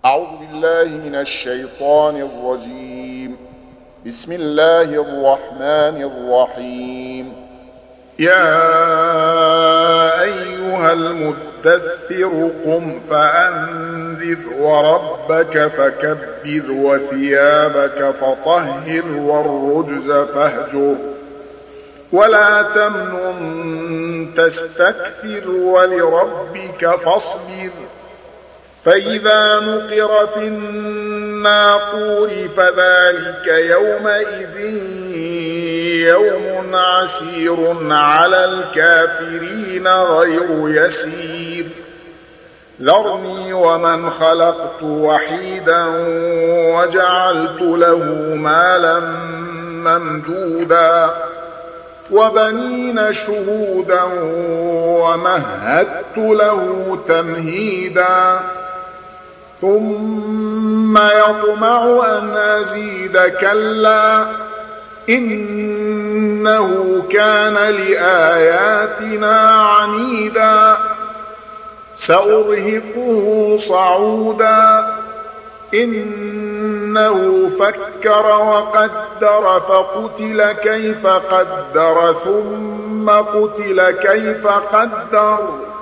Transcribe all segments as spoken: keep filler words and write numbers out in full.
أعوذ بالله من الشيطان الرجيم. بسم الله الرحمن الرحيم. يا أيها المدثر قم فأنذر وربك فكبر وثيابك فطهر والرجز فاهجر ولا تمنن تستكثر ولربك فاصبر فإذا نقر في الناقور فذلك يومئذ يوم عسير على الكافرين غير يسير. ذرني ومن خلقت وحيدا وجعلت له مالا ممدودا وبنين شهودا ومهدت له تمهيدا ثم يطمع أن أزيد كلا إنه كان لآياتنا عنيدا سأرهقه صعودا إنه فكر وقدر فقتل كيف قدر ثم قتل كيف قدر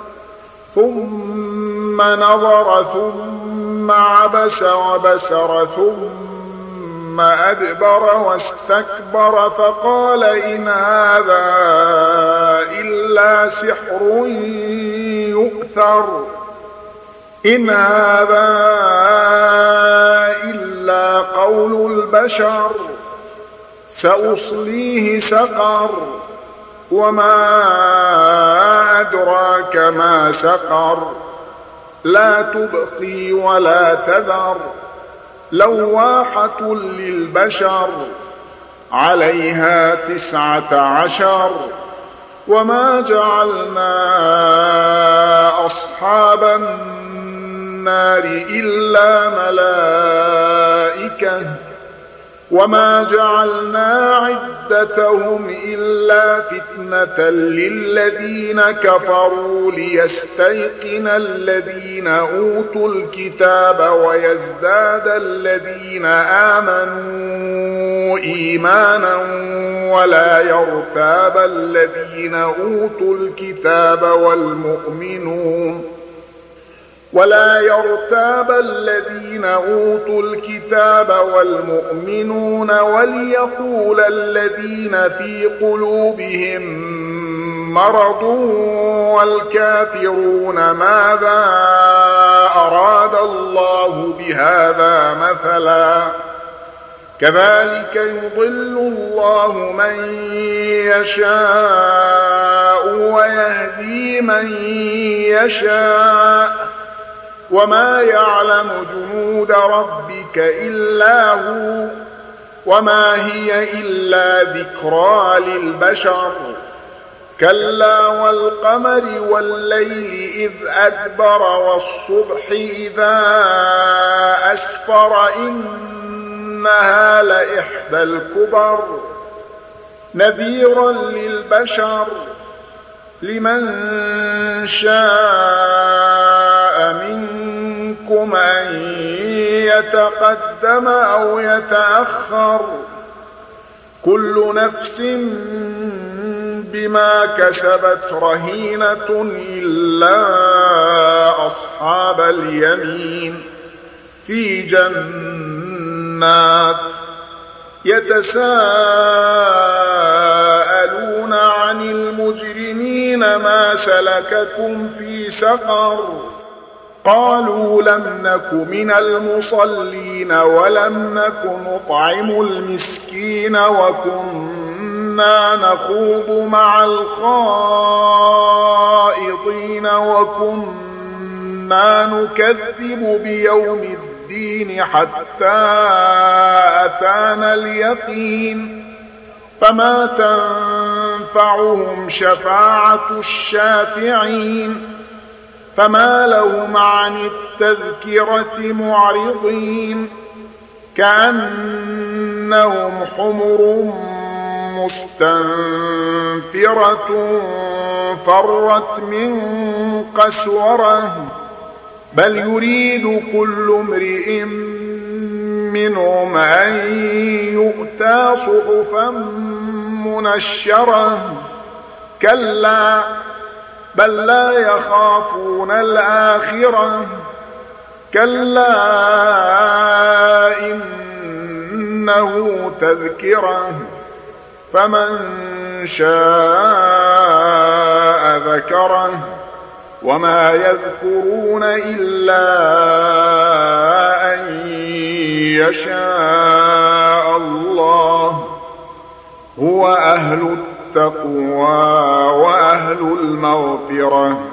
ثم نظر ثم عبس وبسر ثم أدبر واستكبر فقال إن هذا إلا سحر يؤثر إن هذا إلا قول البشر سأصليه سقر وما أدراك ما سقر لا تبقي ولا تذر لواحة للبشر عليها تسعة عشر وما جعلنا أصحاب النار إلا ملائكة وما جعلنا عدتهم إلا فتنة للذين كفروا ليستيقن الذين أوتوا الكتاب ويزداد الذين آمنوا إيمانا ولا يرتاب الذين أوتوا الكتاب والمؤمنون ولا يرتاب الذين أوتوا الكتاب والمؤمنون وليقول الذين في قلوبهم مرض والكافرون ماذا أراد الله بهذا مثلا كذلك يضل الله من يشاء ويهدي من يشاء وما يعلم جنود ربك إلا هو وما هي إلا ذكرى للبشر كلا والقمر والليل إذ أدبر والصبح إذا أسفر إنها لإحدى الكبر نذيرا للبشر لمن شاء منكم أن يتقدم أو يتأخر كل نفس بما كسبت رهينة إلا أصحاب اليمين في جنات يتساءلون عن المجرمين ما سلككم في سقر قالوا لم نك من المصلين ولم نك نطعم المسكين وكنا نخوض مع الخائضين وكنا نكذب بيوم الدين حتى أتانا اليقين فما تنفعهم شفاعة الشافعين فما لهم عن التذكرة معرضين كأنهم حمر مستنفرة فرت من قسورة بل يريد كل امرئ منهم أن يؤتى صحفا منشرة كلا بل لا يخافون الآخرة كلا إنه تذكرة فمن شاء ذكره وما يذكرون إلا أن يشاء الله هو أهل التقوى وأهل المغفرة